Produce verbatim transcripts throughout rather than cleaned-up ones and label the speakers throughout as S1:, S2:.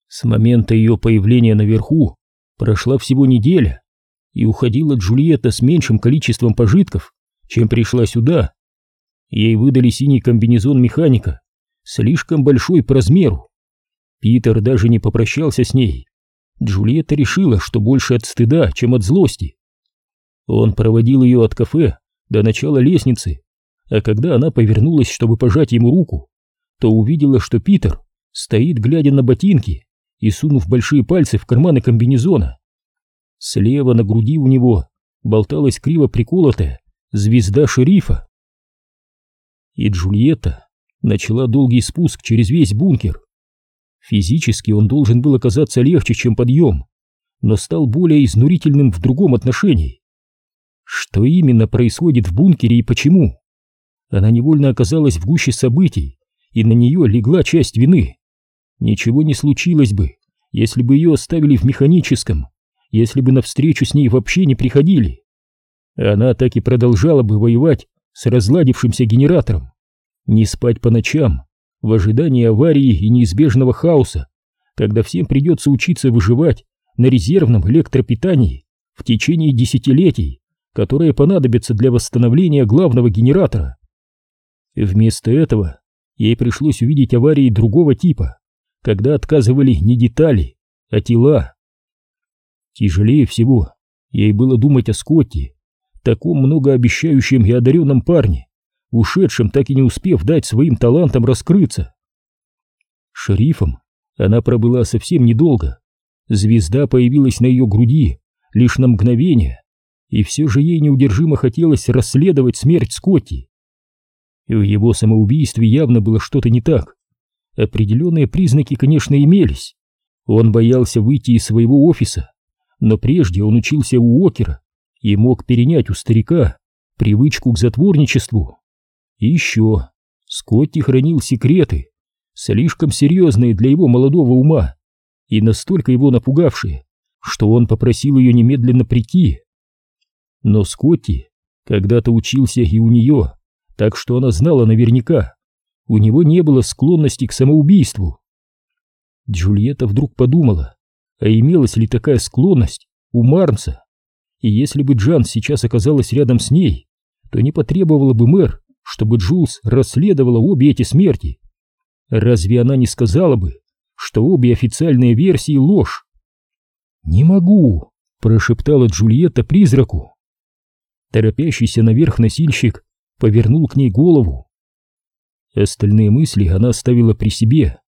S1: С момента ее появления наверху прошла всего неделя, и уходила Джульетта с меньшим количеством пожитков, чем пришла сюда. Ей выдали синий комбинезон механика, слишком большой по размеру. Питер даже не попрощался с ней. Джульетта решила, что больше от стыда, чем от злости. Он проводил ее от кафе до начала лестницы, а когда она повернулась, чтобы пожать ему руку, то увидела, что Питер стоит, глядя на ботинки и сунув большие пальцы в карманы комбинезона. Слева на груди у него болталась криво приколотая звезда шерифа. И Джульетта начала долгий спуск через весь бункер. Физически он должен был оказаться легче, чем подъем, но стал более изнурительным в другом отношении. Что именно происходит в бункере и почему? Она невольно оказалась в гуще событий, и на нее легла часть вины. Ничего не случилось бы, если бы ее оставили в механическом, если бы навстречу с ней вообще не приходили. Она так и продолжала бы воевать с разладившимся генератором, не спать по ночам в ожидании аварии и неизбежного хаоса, когда всем придется учиться выживать на резервном электропитании в течение десятилетий, которые понадобятся для восстановления главного генератора. Вместо этого ей пришлось увидеть аварии другого типа, когда отказывали не детали, а тела. Тяжелее всего ей было думать о Скотти, таком многообещающем и одаренном парне, ушедшем, так и не успев дать своим талантам раскрыться. Шерифом она пробыла совсем недолго. Звезда появилась на ее груди лишь на мгновение, и все же ей неудержимо хотелось расследовать смерть Скотти. В его самоубийстве явно было что-то не так. Определенные признаки, конечно, имелись. Он боялся выйти из своего офиса, но прежде он учился у Уокера и мог перенять у старика привычку к затворничеству. И еще Скотти хранил секреты, слишком серьезные для его молодого ума и настолько его напугавшие, что он попросил ее немедленно прийти. Но Скотти когда-то учился и у нее, так что она знала наверняка, у него не было склонности к самоубийству. Джульетта вдруг подумала, а имелась ли такая склонность у Марнса, и если бы Джан сейчас оказалась рядом с ней, то не потребовала бы мэр, чтобы Джулс расследовала обе эти смерти. Разве она не сказала бы, что обе официальные версии ложь? «Не могу», — прошептала Джульетта призраку. Торопящийся наверх носильщик повернул к ней голову. Остальные мысли она оставила при себе.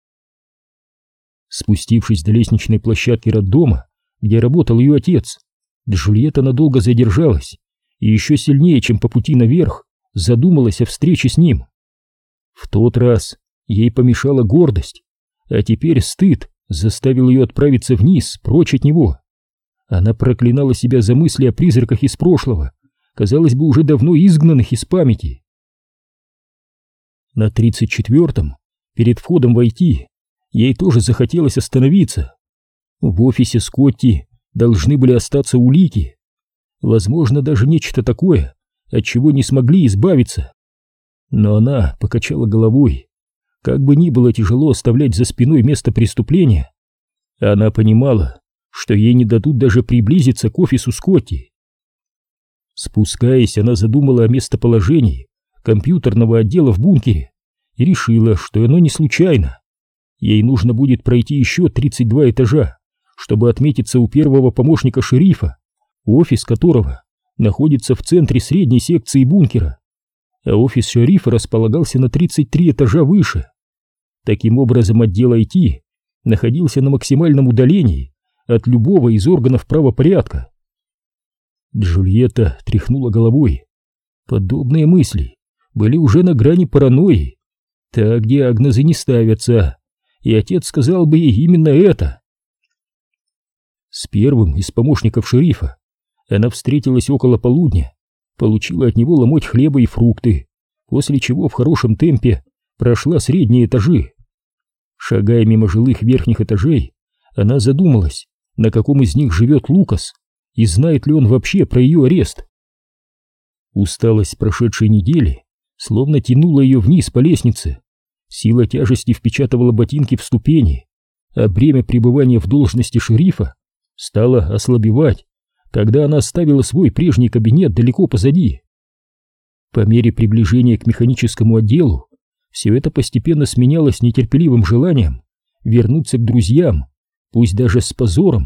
S1: Спустившись до лестничной площадки роддома, где работал ее отец, Джульетта надолго задержалась и еще сильнее, чем по пути наверх, задумалась о встрече с ним. В тот раз ей помешала гордость, а теперь стыд заставил ее отправиться вниз, прочь от него. Она проклинала себя за мысли о призраках из прошлого, казалось бы, уже давно изгнанных из памяти. На тридцать четвёртом, перед входом в ай ти, ей тоже захотелось остановиться. В офисе Скотти должны были остаться улики, возможно, даже нечто такое, от чего не смогли избавиться. Но она покачала головой. Как бы ни было тяжело оставлять за спиной место преступления, она понимала, что ей не дадут даже приблизиться к офису Скотти. Спускаясь, она задумала о местоположении компьютерного отдела в бункере и решила, что оно не случайно. Ей нужно будет пройти еще тридцать два этажа, чтобы отметиться у первого помощника шерифа, офис которого находится в центре средней секции бункера, а офис шерифа располагался на тридцать три этажа выше. Таким образом, отдел ай ти находился на максимальном удалении от любого из органов правопорядка. Джульетта тряхнула головой. Подобные мысли были уже на грани паранойи. Так диагнозы не ставятся, и отец сказал бы ей именно это. С первым из помощников шерифа она встретилась около полудня, получила от него ломоть хлеба и фрукты, после чего в хорошем темпе прошла средние этажи. Шагая мимо жилых верхних этажей, она задумалась, на каком из них живет Лукас, и знает ли он вообще про ее арест. Усталость прошедшей недели словно тянула ее вниз по лестнице, сила тяжести впечатывала ботинки в ступени, а бремя пребывания в должности шерифа стало ослабевать, когда она оставила свой прежний кабинет далеко позади. По мере приближения к механическому отделу все это постепенно сменялось нетерпеливым желанием вернуться к друзьям, пусть даже с позором.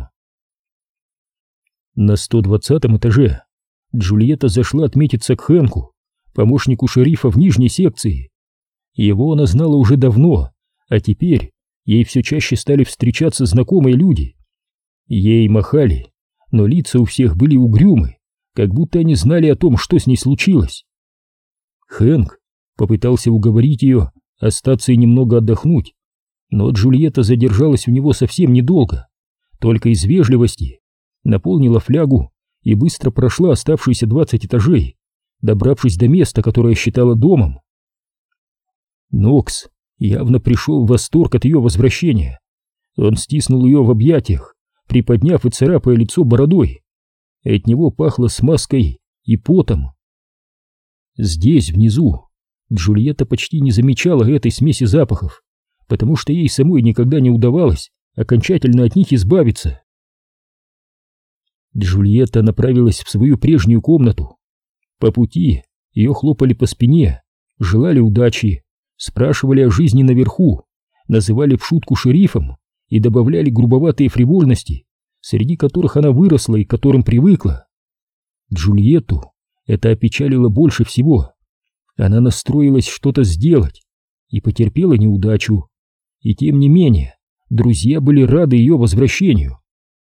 S1: На сто двадцатом этаже Джульетта зашла отметиться к Хэнку, помощнику шерифа в нижней секции. Его она знала уже давно, а теперь ей все чаще стали встречаться знакомые люди. Ей махали, но лица у всех были угрюмы, как будто они знали о том, что с ней случилось. Хэнк попытался уговорить ее остаться и немного отдохнуть, но Джульетта задержалась у него совсем недолго, только из вежливости наполнила флягу и быстро прошла оставшиеся двадцать этажей, добравшись до места, которое считала домом. Нокс явно пришел в восторг от ее возвращения. Он стиснул ее в объятиях, приподняв и царапая лицо бородой. От него пахло смазкой и потом. Здесь, внизу, Джульетта почти не замечала этой смеси запахов, потому что ей самой никогда не удавалось окончательно от них избавиться. Джульетта направилась в свою прежнюю комнату. По пути ее хлопали по спине, желали удачи, спрашивали о жизни наверху, называли в шутку шерифом и добавляли грубоватые фривольности, среди которых она выросла и к которым привыкла. Джульетту это опечалило больше всего. Она настроилась что-то сделать и потерпела неудачу. И тем не менее, друзья были рады ее возвращению.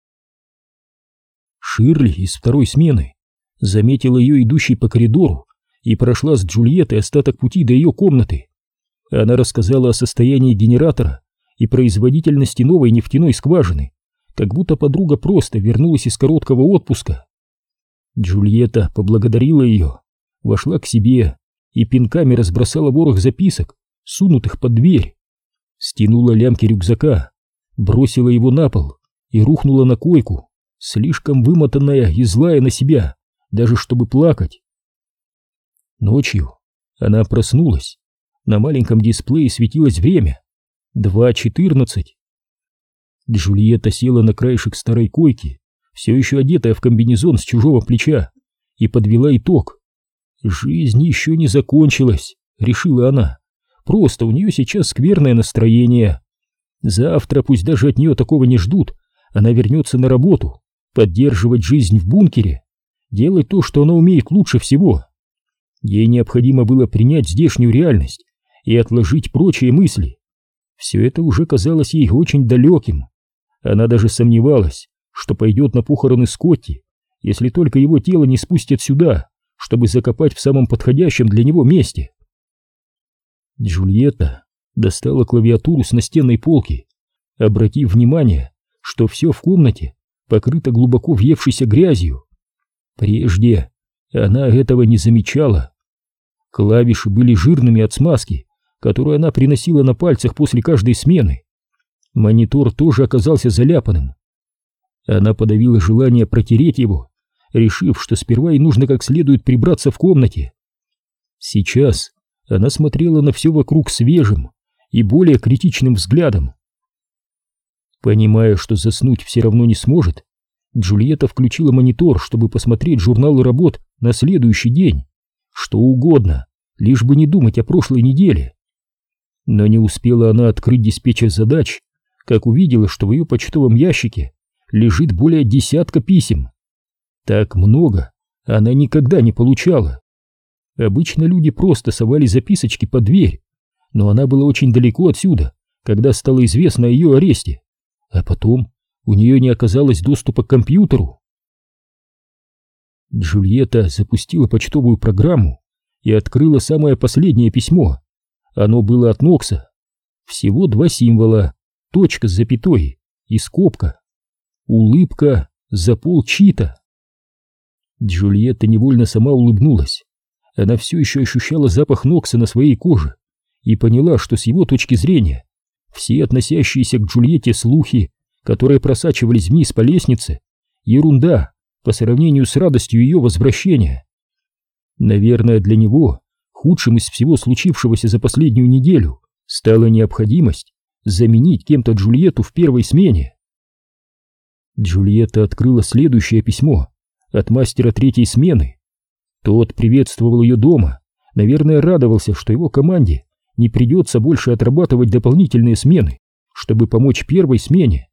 S1: Ширли из второй смены заметила ее идущей по коридору и прошла с Джульеттой остаток пути до ее комнаты. Она рассказала о состоянии генератора и производительности новой нефтяной скважины, как будто подруга просто вернулась из короткого отпуска. Джульетта поблагодарила ее, вошла к себе и пинками разбросала ворох записок, сунутых под дверь. Стянула лямки рюкзака, бросила его на пол и рухнула на койку, слишком вымотанная и злая на себя, даже чтобы плакать. Ночью она проснулась. На маленьком дисплее светилось время — два четырнадцать. Джульетта села на краешек старой койки, все еще одетая в комбинезон с чужого плеча, и подвела итог. «Жизнь еще не закончилась», — решила она. «Просто у нее сейчас скверное настроение. Завтра, пусть даже от нее такого не ждут, она вернется на работу, поддерживать жизнь в бункере, делать то, что она умеет лучше всего. Ей необходимо было принять здешнюю реальность и отложить прочие мысли. Все это уже казалось ей очень далеким. Она даже сомневалась, что пойдет на похороны Скотти, если только его тело не спустят сюда, чтобы закопать в самом подходящем для него месте. Джульетта достала клавиатуру с настенной полки, обратив внимание, что все в комнате покрыто глубоко въевшейся грязью. Прежде она этого не замечала. Клавиши были жирными от смазки, которую она приносила на пальцах после каждой смены. Монитор тоже оказался заляпанным. Она подавила желание протереть его, решив, что сперва ей нужно как следует прибраться в комнате. Сейчас она смотрела на все вокруг свежим и более критичным взглядом. Понимая, что заснуть все равно не сможет, Джульетта включила монитор, чтобы посмотреть журналы работ на следующий день. Что угодно, лишь бы не думать о прошлой неделе. Но не успела она открыть диспетчер задач, как увидела, что в ее почтовом ящике лежит более десятка писем. Так много она никогда не получала. Обычно люди просто совали записочки под дверь, но она была очень далеко отсюда, когда стало известно о ее аресте, а потом у нее не оказалось доступа к компьютеру. Джульетта запустила почтовую программу и открыла самое последнее письмо. Оно было от Нокса. Всего два символа, точка с запятой и скобка. Улыбка за полчита. Джульетта невольно сама улыбнулась. Она все еще ощущала запах Нокса на своей коже и поняла, что с его точки зрения все относящиеся к Джульетте слухи, которые просачивались вниз по лестнице, ерунда по сравнению с радостью ее возвращения. Наверное, для него худшим из всего случившегося за последнюю неделю стала необходимость заменить кем-то Джульетту в первой смене. Джульетта открыла следующее письмо от мастера третьей смены. Тот приветствовал ее дома, наверное, радовался, что его команде не придется больше отрабатывать дополнительные смены, чтобы помочь первой смене.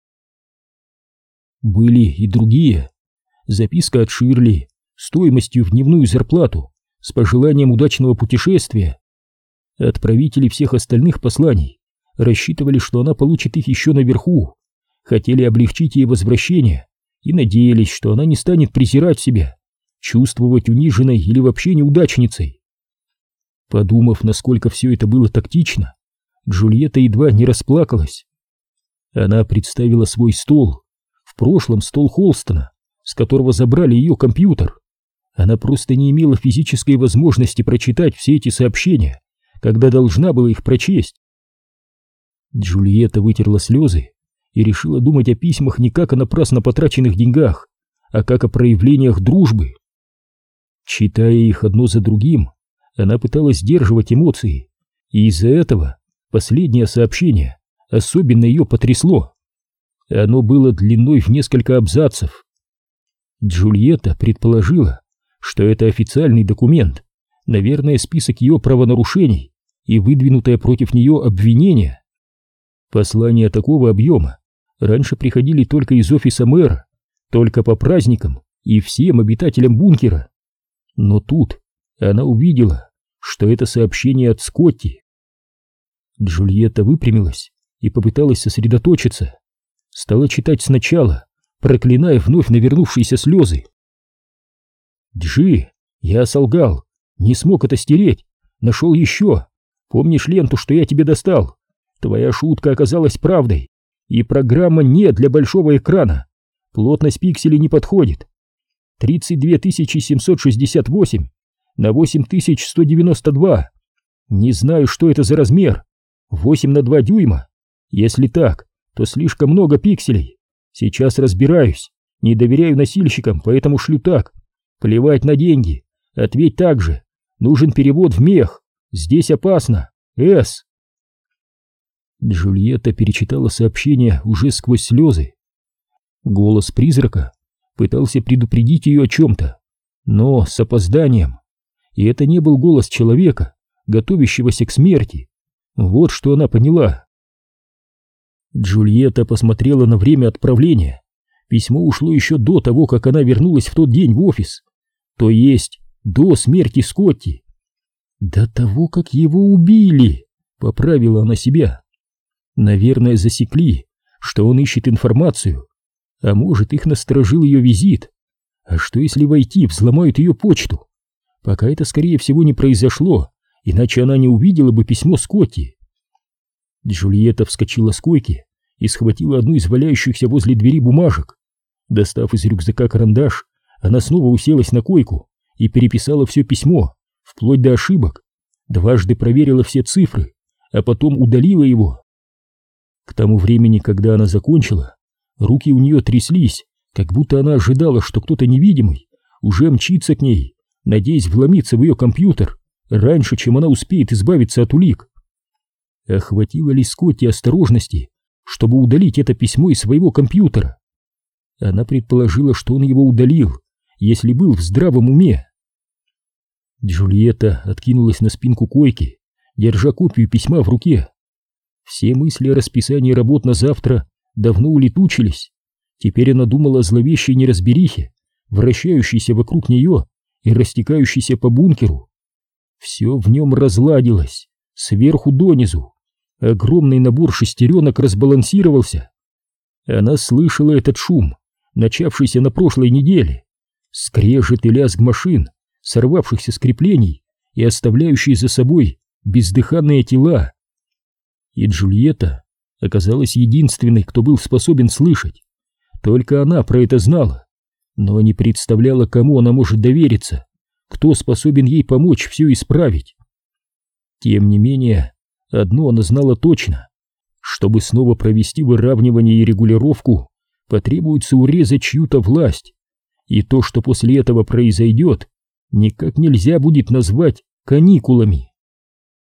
S1: Были и другие. Записка от Ширли стоимостью в дневную зарплату с пожеланием удачного путешествия. Отправители всех остальных посланий рассчитывали, что она получит их еще наверху, хотели облегчить ей возвращение и надеялись, что она не станет презирать себя, чувствовать униженной или вообще неудачницей. Подумав, насколько все это было тактично, Джульетта едва не расплакалась. Она представила свой стол, в прошлом стол Холстона, с которого забрали ее компьютер. Она просто не имела физической возможности прочитать все эти сообщения, когда должна была их прочесть. Джульетта вытерла слезы и решила думать о письмах не как о напрасно потраченных деньгах, а как о проявлениях дружбы. Читая их одно за другим, она пыталась сдерживать эмоции, и из-за этого последнее сообщение особенно ее потрясло. Оно было длиной в несколько абзацев. Джульетта предположила, что это официальный документ, наверное, список ее правонарушений и выдвинутое против нее обвинение. Послания такого объема раньше приходили только из офиса мэра, только по праздникам и всем обитателям бункера. Но тут она увидела, что это сообщение от Скотти. Джульетта выпрямилась и попыталась сосредоточиться. Стала читать сначала, проклиная вновь навернувшиеся слезы. «Джи, я солгал, не смог это стереть, нашел еще. Помнишь ленту, что я тебе достал? Твоя шутка оказалась правдой, и программа не для большого экрана. Плотность пикселей не подходит. тридцать две тысячи семьсот шестьдесят восемь на восемь тысяч сто девяносто два. Не знаю, что это за размер. восемь на два дюйма. Если так, то слишком много пикселей. Сейчас разбираюсь. Не доверяю носильщикам, поэтому шлю так. Плевать на деньги. Ответь так же. Нужен перевод в мех. Здесь опасно. С. Джульетта перечитала сообщение уже сквозь слезы. Голос призрака пытался предупредить ее о чем-то, но с опозданием. И это не был голос человека, готовящегося к смерти. Вот что она поняла. Джульетта посмотрела на время отправления. Письмо ушло еще до того, как она вернулась в тот день в офис. То есть до смерти Скотти. До того, как его убили, поправила она себя. Наверное, засекли, что он ищет информацию. А может, их насторожил ее визит. А что если войти, взломают ее почту? Пока это, скорее всего, не произошло, иначе она не увидела бы письмо Скотти. Джульетта вскочила с койки и схватила одну из валяющихся возле двери бумажек. Достав из рюкзака карандаш, она снова уселась на койку и переписала все письмо, вплоть до ошибок. Дважды проверила все цифры, а потом удалила его. К тому времени, когда она закончила, руки у нее тряслись, как будто она ожидала, что кто-то невидимый уже мчится к ней, надеясь вломиться в ее компьютер раньше, чем она успеет избавиться от улик. Охватило ли Скотти осторожности, чтобы удалить это письмо из своего компьютера? Она предположила, что он его удалил, если был в здравом уме. Джульетта откинулась на спинку койки, держа копию письма в руке. Все мысли о расписании работ на завтра давно улетучились. Теперь она думала о зловещей неразберихе, вращающейся вокруг нее и растекающейся по бункеру. Все в нем разладилось, сверху донизу. Огромный набор шестеренок разбалансировался. Она слышала этот шум, начавшийся на прошлой неделе. Скрежет и лязг машин, сорвавшихся с креплений и оставляющие за собой бездыханные тела. И Джульетта оказалась единственной, кто был способен слышать. Только она про это знала, но не представляла, кому она может довериться, кто способен ей помочь все исправить. Тем не менее, одно она знала точно: чтобы снова провести выравнивание и регулировку, потребуется урезать чью-то власть, и то, что после этого произойдет, никак нельзя будет назвать каникулами.